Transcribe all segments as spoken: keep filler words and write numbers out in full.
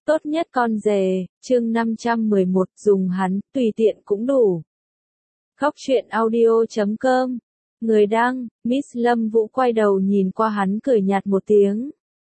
Tốt nhất con dề, chương năm trăm mười một, dùng hắn, tùy tiện cũng đủ. Góc truyện audio chấm com. Người đăng, Miss Lâm Vũ quay đầu nhìn qua hắn cười nhạt một tiếng.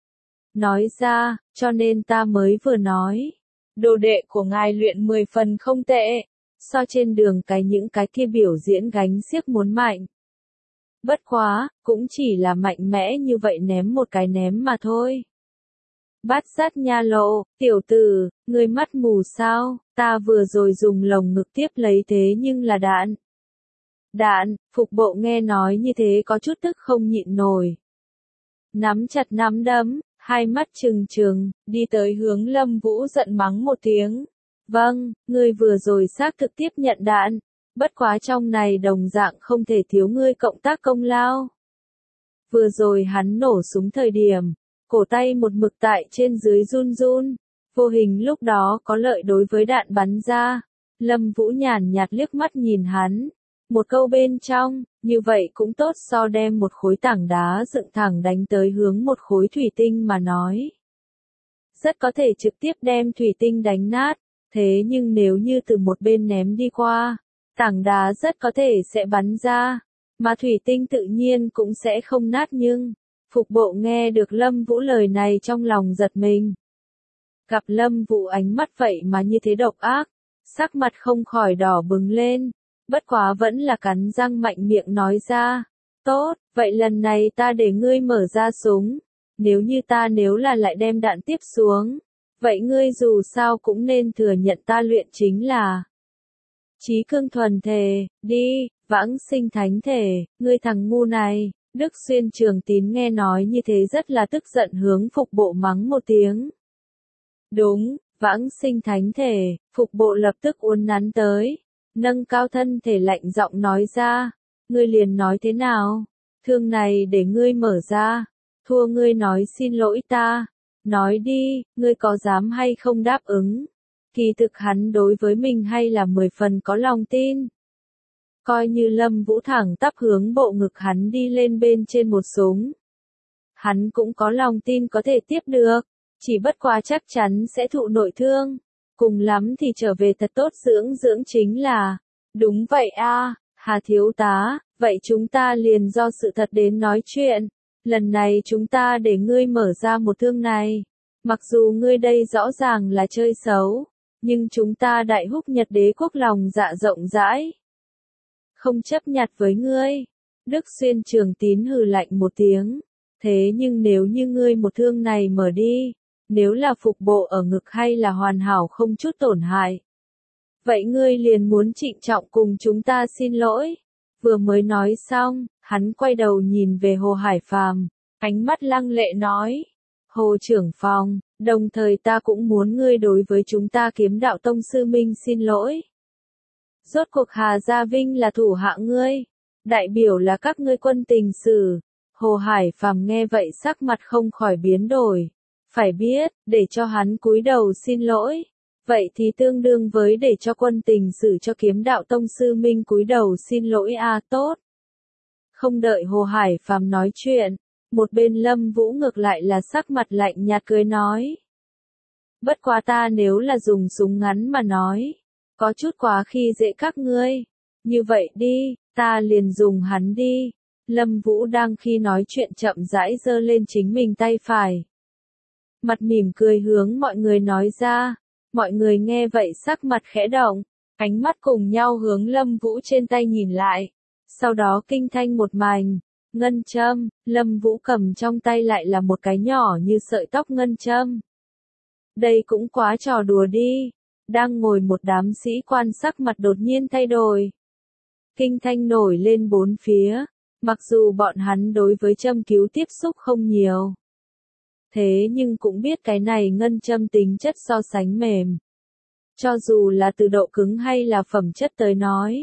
Nói ra, cho nên ta mới vừa nói. Đồ đệ của ngài luyện mười phần không tệ. So trên đường cái những cái kia biểu diễn gánh xiếc muốn mạnh. Bất quá, cũng chỉ là mạnh mẽ như vậy ném một cái ném mà thôi. Bát sát nha lộ, tiểu tử, ngươi mắt mù sao, ta vừa rồi dùng lồng ngực tiếp lấy thế nhưng là đạn. Đạn, Phục Bộ nghe nói như thế có chút tức không nhịn nổi. Nắm chặt nắm đấm, hai mắt trừng trừng, đi tới hướng Lâm Vũ giận mắng một tiếng. Vâng, ngươi vừa rồi xác thực tiếp nhận đạn, bất quá trong này đồng dạng không thể thiếu ngươi cộng tác công lao. Vừa rồi hắn nổ súng thời điểm, cổ tay một mực tại trên dưới run run, vô hình lúc đó có lợi đối với đạn bắn ra. Lâm Vũ nhàn nhạt liếc mắt nhìn hắn, một câu bên trong, như vậy cũng tốt so đem một khối tảng đá dựng thẳng đánh tới hướng một khối thủy tinh mà nói. Rất có thể trực tiếp đem thủy tinh đánh nát, thế nhưng nếu như từ một bên ném đi qua, tảng đá rất có thể sẽ bắn ra, mà thủy tinh tự nhiên cũng sẽ không nát nhưng... Phục Bộ nghe được Lâm Vũ lời này trong lòng giật mình. Gặp Lâm Vũ ánh mắt vậy mà như thế độc ác, sắc mặt không khỏi đỏ bừng lên, bất quá vẫn là cắn răng mạnh miệng nói ra. Tốt, vậy lần này ta để ngươi mở ra súng, nếu như ta nếu là lại đem đạn tiếp xuống, vậy ngươi dù sao cũng nên thừa nhận ta luyện chính là Chí Cương thuần thể, đi, vãng sinh thánh thể, ngươi thằng ngu này. Đức Xuyên Trường Tín nghe nói như thế rất là tức giận hướng Phục Bộ mắng một tiếng. Đúng, vãng sinh thánh thể, Phục Bộ lập tức uốn nắn tới, nâng cao thân thể lạnh giọng nói ra, ngươi liền nói thế nào, thương này để ngươi mở ra, thua ngươi nói xin lỗi ta, nói đi, ngươi có dám hay không đáp ứng, kỳ thực hắn đối với mình hay là mười phần có lòng tin. Coi như Lâm Vũ thẳng tắp hướng bộ ngực hắn đi lên bên trên một súng. Hắn cũng có lòng tin có thể tiếp được, chỉ bất quá chắc chắn sẽ thụ nội thương, cùng lắm thì trở về thật tốt dưỡng dưỡng chính là. Đúng vậy a, Hà thiếu tá, vậy chúng ta liền do sự thật đến nói chuyện, lần này chúng ta để ngươi mở ra một thương này, mặc dù ngươi đây rõ ràng là chơi xấu, nhưng chúng ta Đại Húc Nhật Đế quốc lòng dạ rộng rãi. Không chấp nhặt với ngươi. Đức Xuyên Trường Tín hừ lạnh một tiếng. Thế nhưng nếu như ngươi một thương này mở đi, nếu là Phục Bộ ở ngực hay là hoàn hảo không chút tổn hại, vậy ngươi liền muốn trịnh trọng cùng chúng ta xin lỗi. Vừa mới nói xong, hắn quay đầu nhìn về Hồ Hải Phàm, ánh mắt lăng lệ nói. Hồ trưởng phòng, đồng thời ta cũng muốn ngươi đối với chúng ta Kiếm Đạo Tông sư minh xin lỗi. Rốt cuộc Hà Gia Vinh là thủ hạ ngươi, đại biểu là các ngươi quân tình sử. Hồ Hải Phàm nghe vậy sắc mặt không khỏi biến đổi. Phải biết, để cho hắn cúi đầu xin lỗi, vậy thì tương đương với để cho quân tình sử cho Kiếm Đạo Tông sư minh cúi đầu xin lỗi a à, tốt. Không đợi Hồ Hải Phàm nói chuyện, một bên Lâm Vũ ngược lại là sắc mặt lạnh nhạt cười nói. Bất quá ta nếu là dùng súng ngắn mà nói, có chút quá khi dễ các ngươi. Như vậy đi, ta liền dùng hắn đi. Lâm Vũ đang khi nói chuyện chậm rãi giơ lên chính mình tay phải. Mặt mỉm cười hướng mọi người nói ra. Mọi người nghe vậy sắc mặt khẽ động, ánh mắt cùng nhau hướng Lâm Vũ trên tay nhìn lại. Sau đó kinh thanh một mảnh, ngân châm, Lâm Vũ cầm trong tay lại là một cái nhỏ như sợi tóc ngân châm. Đây cũng quá trò đùa đi. Đang ngồi một đám sĩ quan sắc mặt đột nhiên thay đổi. Kinh thanh nổi lên bốn phía, mặc dù bọn hắn đối với châm cứu tiếp xúc không nhiều. Thế nhưng cũng biết cái này ngân châm tính chất so sánh mềm. Cho dù là từ độ cứng hay là phẩm chất tới nói,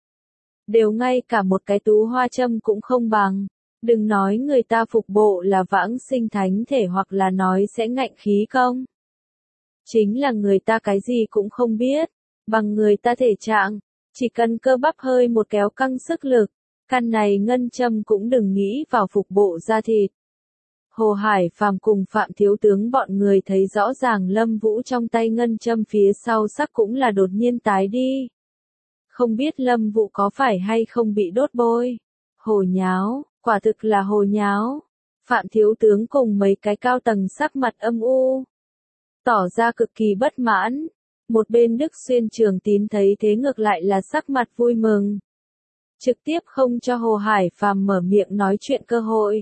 đều ngay cả một cái tú hoa châm cũng không bằng. Đừng nói người ta Phục Bộ là vãng sinh thánh thể hoặc là nói sẽ ngạnh khí công. Chính là người ta cái gì cũng không biết, bằng người ta thể trạng, chỉ cần cơ bắp hơi một kéo căng sức lực, căn này ngân châm cũng đừng nghĩ vào Phục Bộ da thịt. Hồ Hải Phàm cùng Phạm Thiếu Tướng bọn người thấy rõ ràng Lâm Vũ trong tay ngân châm phía sau sắc cũng là đột nhiên tái đi. Không biết Lâm Vũ có phải hay không bị đốt bôi. Hồ nháo, quả thực là hồ nháo. Phạm Thiếu Tướng cùng mấy cái cao tầng sắc mặt âm u, tỏ ra cực kỳ bất mãn. Một bên Đức Xuyên Trường Tín thấy thế ngược lại là sắc mặt vui mừng, trực tiếp không cho Hồ Hải Phàm mở miệng nói chuyện cơ hội.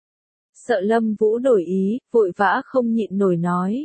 Sợ Lâm Vũ đổi ý, vội vã không nhịn nổi nói.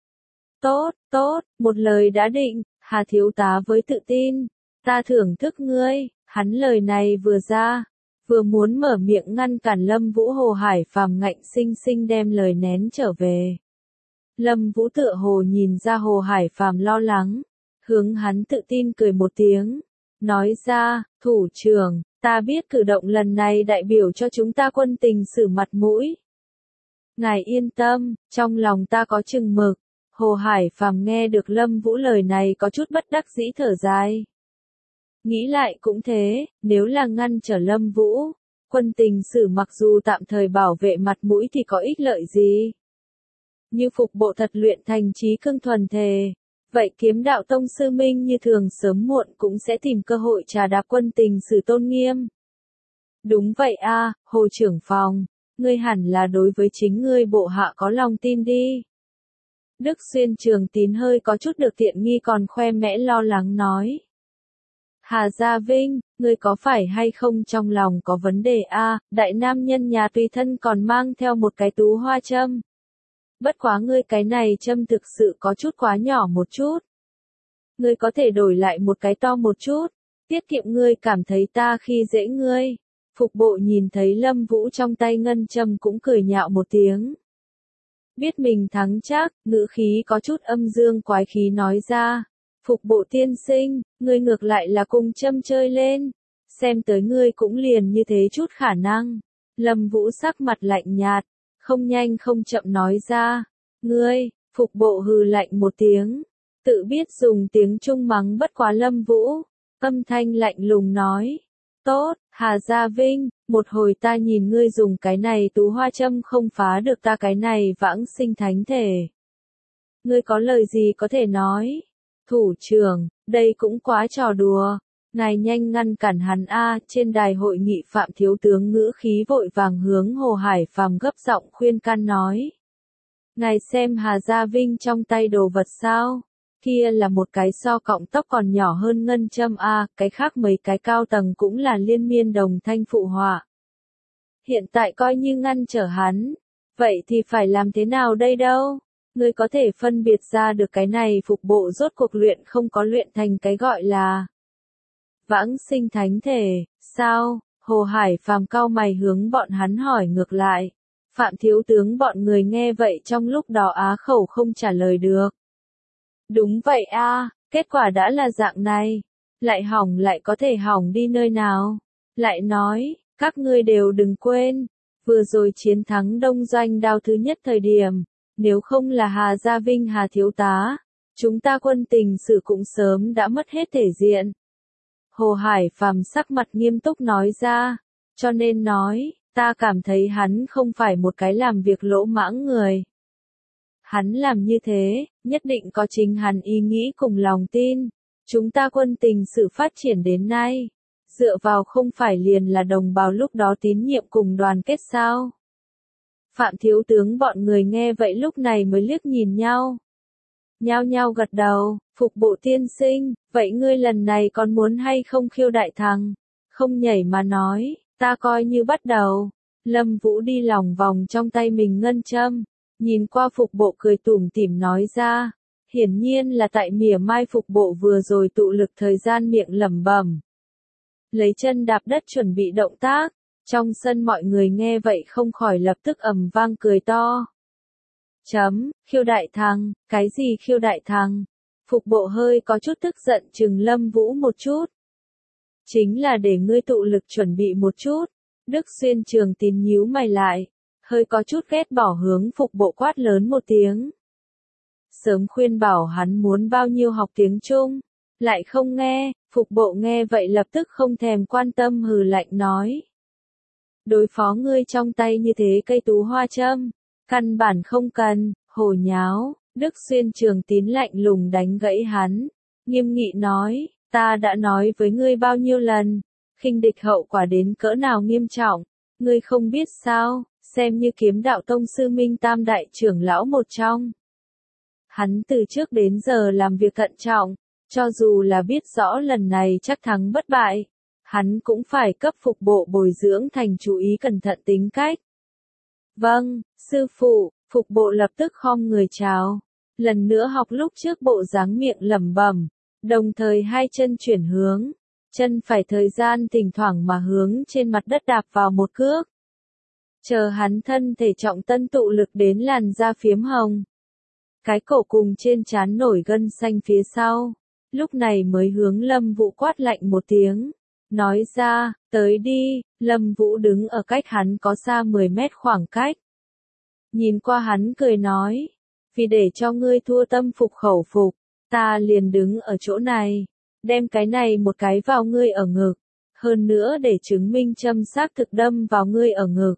Tốt, tốt, một lời đã định, Hà thiếu tá với tự tin, ta thưởng thức ngươi. Hắn lời này vừa ra, vừa muốn mở miệng ngăn cản Lâm Vũ, Hồ Hải Phàm ngạnh sinh sinh đem lời nén trở về. Lâm Vũ tựa hồ nhìn ra Hồ Hải Phàm lo lắng, hướng hắn tự tin cười một tiếng, nói ra, thủ trưởng, ta biết cử động lần này đại biểu cho chúng ta Quân Tình Sử mặt mũi. Ngài yên tâm, trong lòng ta có chừng mực. Hồ Hải Phàm nghe được Lâm Vũ lời này có chút bất đắc dĩ thở dài. Nghĩ lại cũng thế, nếu là ngăn trở Lâm Vũ, Quân Tình Sử mặc dù tạm thời bảo vệ mặt mũi thì có ích lợi gì? Như phục bộ thật luyện thành trí cương thuần thề, vậy kiếm đạo tông sư Minh như thường sớm muộn cũng sẽ tìm cơ hội trà đạp Quân Tình Sử tôn nghiêm. Đúng vậy a, Hồ trưởng phòng, ngươi hẳn là đối với chính ngươi bộ hạ có lòng tin đi. Đức Xuyên Trường Tín hơi có chút được tiện nghi còn khoe mẽ lo lắng nói. Hà Gia Vinh, ngươi có phải hay không trong lòng có vấn đề a? Đại nam nhân nhà tùy thân còn mang theo một cái tú hoa châm. Bất quá ngươi cái này châm thực sự có chút quá nhỏ một chút. Ngươi có thể đổi lại một cái to một chút, tiết kiệm ngươi cảm thấy ta khi dễ ngươi. Phục bộ nhìn thấy Lâm Vũ trong tay ngân châm cũng cười nhạo một tiếng. Biết mình thắng chắc, ngữ khí có chút âm dương quái khí nói ra. Phục bộ tiên sinh, ngươi ngược lại là cùng châm chơi lên. Xem tới ngươi cũng liền như thế chút khả năng. Lâm Vũ sắc mặt lạnh nhạt, không nhanh không chậm nói ra. Ngươi, Phục bộ hừ lạnh một tiếng. Tự biết dùng tiếng Trung mắng bất quá Lâm Vũ. Âm thanh lạnh lùng nói. Tốt, Hà Gia Vinh, một hồi ta nhìn ngươi dùng cái này tú hoa châm không phá được ta cái này vãng sinh thánh thể. Ngươi có lời gì có thể nói? Thủ trưởng, đây cũng quá trò đùa. Ngài nhanh ngăn cản hắn a. Trên đài hội nghị Phạm Thiếu Tướng ngữ khí vội vàng hướng Hồ Hải Phàm gấp giọng khuyên can nói. Ngài xem Hà Gia Vinh trong tay đồ vật sao? Kia là một cái so cọng tóc còn nhỏ hơn ngân châm a, cái khác mấy cái cao tầng cũng là liên miên đồng thanh phụ họa. Hiện tại coi như ngăn trở hắn, vậy thì phải làm thế nào đây đâu? Ngươi có thể phân biệt ra được cái này phục bộ rốt cuộc luyện không có luyện thành cái gọi là vãng sinh thánh thể, sao? Hồ Hải Phàm cau mày hướng bọn hắn hỏi ngược lại. Phạm Thiếu Tướng bọn người nghe vậy trong lúc đó á khẩu không trả lời được. Đúng vậy a, kết quả đã là dạng này. Lại hỏng lại có thể hỏng đi nơi nào. Lại nói, các ngươi đều đừng quên, vừa rồi chiến thắng Đông Doanh Đao thứ nhất thời điểm, nếu không là Hà Gia Vinh Hà thiếu tá, chúng ta Quân Tình Sử cũng sớm đã mất hết thể diện. Hồ Hải Phàm sắc mặt nghiêm túc nói ra, cho nên nói, ta cảm thấy hắn không phải một cái làm việc lỗ mãng người. Hắn làm như thế, nhất định có chính hắn ý nghĩ cùng lòng tin. Chúng ta Quân Tình Sử phát triển đến nay, dựa vào không phải liền là đồng bào lúc đó tín nhiệm cùng đoàn kết sao? Phạm Thiếu Tướng bọn người nghe vậy lúc này mới liếc nhìn nhau. Nhao nhao gật đầu, Phục bộ tiên sinh, vậy ngươi lần này còn muốn hay không khiêu đại thằng? Không nhảy mà nói, ta coi như bắt đầu. Lâm Vũ đi lòng vòng trong tay mình ngân châm, nhìn qua Phục bộ cười tủm tỉm nói ra, hiển nhiên là tại mỉa mai Phục bộ vừa rồi tụ lực thời gian miệng lẩm bẩm. Lấy chân đạp đất chuẩn bị động tác, trong sân mọi người nghe vậy không khỏi lập tức ầm vang cười to. Chấm, khiêu đại thằng, cái gì khiêu đại thằng? Phục bộ hơi có chút tức giận trừng Lâm Vũ một chút. Chính là để ngươi tụ lực chuẩn bị một chút. Đức Xuyên Trường Tín nhíu mày lại, hơi có chút ghét bỏ hướng Phục bộ quát lớn một tiếng. Sớm khuyên bảo hắn muốn bao nhiêu học tiếng Trung, lại không nghe, Phục bộ nghe vậy lập tức không thèm quan tâm hừ lạnh nói. đối phó ngươi trong tay như thế cây tú hoa châm, căn bản không cần, hồ nháo, Đức Xuyên Trường Tín lạnh lùng đánh gãy hắn, nghiêm nghị nói, ta đã nói với ngươi bao nhiêu lần, khinh địch hậu quả đến cỡ nào nghiêm trọng, ngươi không biết sao, xem như Kiếm Đạo Tông sư Minh Tam đại trưởng lão một trong. Hắn từ trước đến giờ làm việc thận trọng, cho dù là biết rõ lần này chắc thắng bất bại, hắn cũng phải cấp phục bộ bồi dưỡng thành chú ý cẩn thận tính cách. Vâng, sư phụ, phục bộ lập tức khom người chào, lần nữa học lúc trước bộ dáng miệng lẩm bẩm, đồng thời hai chân chuyển hướng, chân phải thời gian thỉnh thoảng mà hướng trên mặt đất đạp vào một cước. Chờ hắn thân thể trọng tân tụ lực đến làn da phiếm hồng. Cái cổ cùng trên trán nổi gân xanh phía sau, lúc này mới hướng Lâm Vũ quát lạnh một tiếng, nói ra, tới đi, Lâm Vũ đứng ở cách hắn có xa mười mét khoảng cách. Nhìn qua hắn cười nói, vì để cho ngươi thua tâm phục khẩu phục, ta liền đứng ở chỗ này, đem cái này một cái vào ngươi ở ngực, hơn nữa để chứng minh châm xác thực đâm vào ngươi ở ngực.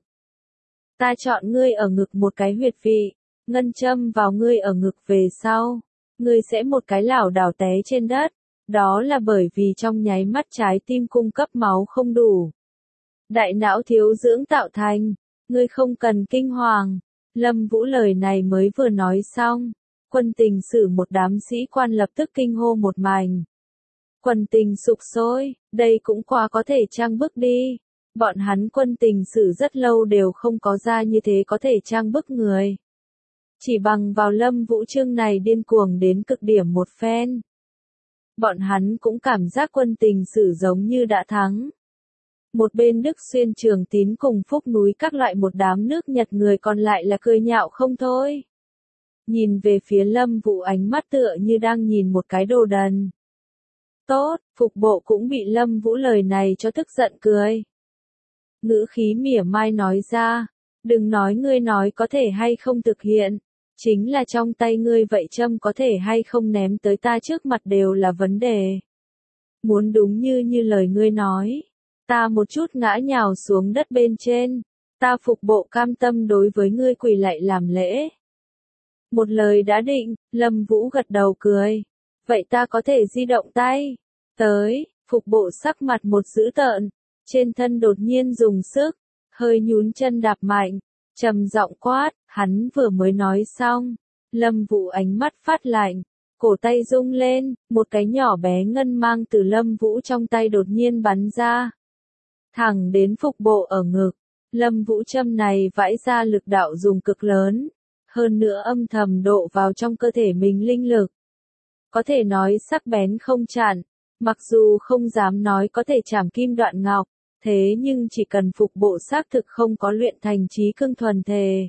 Ta chọn ngươi ở ngực một cái huyệt vị, ngân châm vào ngươi ở ngực về sau, ngươi sẽ một cái lảo đảo té trên đất, đó là bởi vì trong nháy mắt trái tim cung cấp máu không đủ. Đại não thiếu dưỡng tạo thành, ngươi không cần kinh hoàng. Lâm Vũ lời này mới vừa nói xong, quân tình sử một đám sĩ quan lập tức kinh hô một mảnh. Quân tình sục sôi, đây cũng quá có thể trang bức đi. Bọn hắn quân tình sử rất lâu đều không có ra như thế có thể trang bức người. Chỉ bằng vào Lâm Vũ chương này điên cuồng đến cực điểm một phen. Bọn hắn cũng cảm giác quân tình sử giống như đã thắng. Một bên Đức Xuyên Trường Tín cùng Phúc Núi các loại một đám nước Nhật người còn lại là cười nhạo không thôi. Nhìn về phía Lâm Vũ ánh mắt tựa như đang nhìn một cái đồ đần. Tốt, phục bộ cũng bị Lâm Vũ lời này cho tức giận cười. Ngữ khí mỉa mai nói ra, đừng nói ngươi nói có thể hay không thực hiện, chính là trong tay ngươi vậy châm có thể hay không ném tới ta trước mặt đều là vấn đề. Muốn đúng như như lời ngươi nói, ta một chút ngã nhào xuống đất bên trên, ta phục bộ cam tâm đối với ngươi quỳ lạy làm lễ. Một lời đã định, Lâm Vũ gật đầu cười, vậy ta có thể di động tay, tới, phục bộ sắc mặt một dữ tợn, trên thân đột nhiên dùng sức, hơi nhún chân đạp mạnh, trầm giọng quát, hắn vừa mới nói xong, Lâm Vũ ánh mắt phát lạnh, cổ tay rung lên, một cái nhỏ bé ngân mang từ Lâm Vũ trong tay đột nhiên bắn ra. Thẳng đến phục bộ ở ngực, Lâm Vũ châm này vãi ra lực đạo dùng cực lớn, hơn nữa âm thầm độ vào trong cơ thể mình linh lực. Có thể nói sắc bén không chặn, mặc dù không dám nói có thể chảm kim đoạn ngọc, thế nhưng chỉ cần phục bộ xác thực không có luyện thành trí cương thuần thể.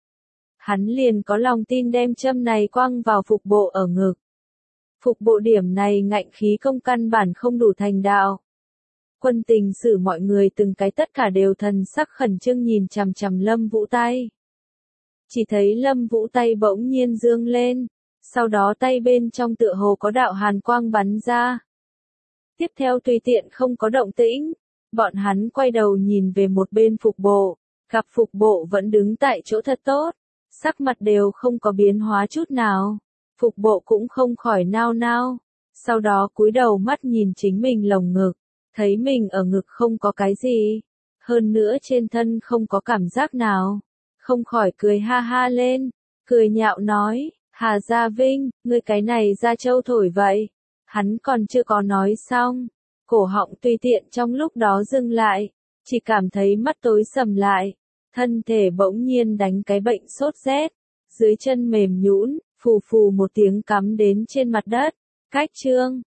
Hắn liền có lòng tin đem châm này quăng vào phục bộ ở ngực. Phục bộ điểm này ngạnh khí công căn bản không đủ thành đạo. Quân tình sử mọi người từng cái tất cả đều thần sắc khẩn trương nhìn chằm chằm Lâm Vũ tay. Chỉ thấy Lâm Vũ tay bỗng nhiên dương lên, sau đó tay bên trong tựa hồ có đạo hàn quang bắn ra. Tiếp theo tùy tiện không có động tĩnh, bọn hắn quay đầu nhìn về một bên phục bộ, gặp phục bộ vẫn đứng tại chỗ thật tốt, sắc mặt đều không có biến hóa chút nào, phục bộ cũng không khỏi nao nao, sau đó cúi đầu mắt nhìn chính mình lồng ngực, thấy mình ở ngực không có cái gì, hơn nữa trên thân không có cảm giác nào, không khỏi cười ha ha lên, cười nhạo nói, Hà Gia Vinh, ngươi cái này ra châu thổi vậy, hắn còn chưa có nói xong. Cổ họng tùy tiện trong lúc đó dừng lại, chỉ cảm thấy mắt tối sầm lại, thân thể bỗng nhiên đánh cái bệnh sốt rét, dưới chân mềm nhũn, phù phù một tiếng cắm đến trên mặt đất, cách chương.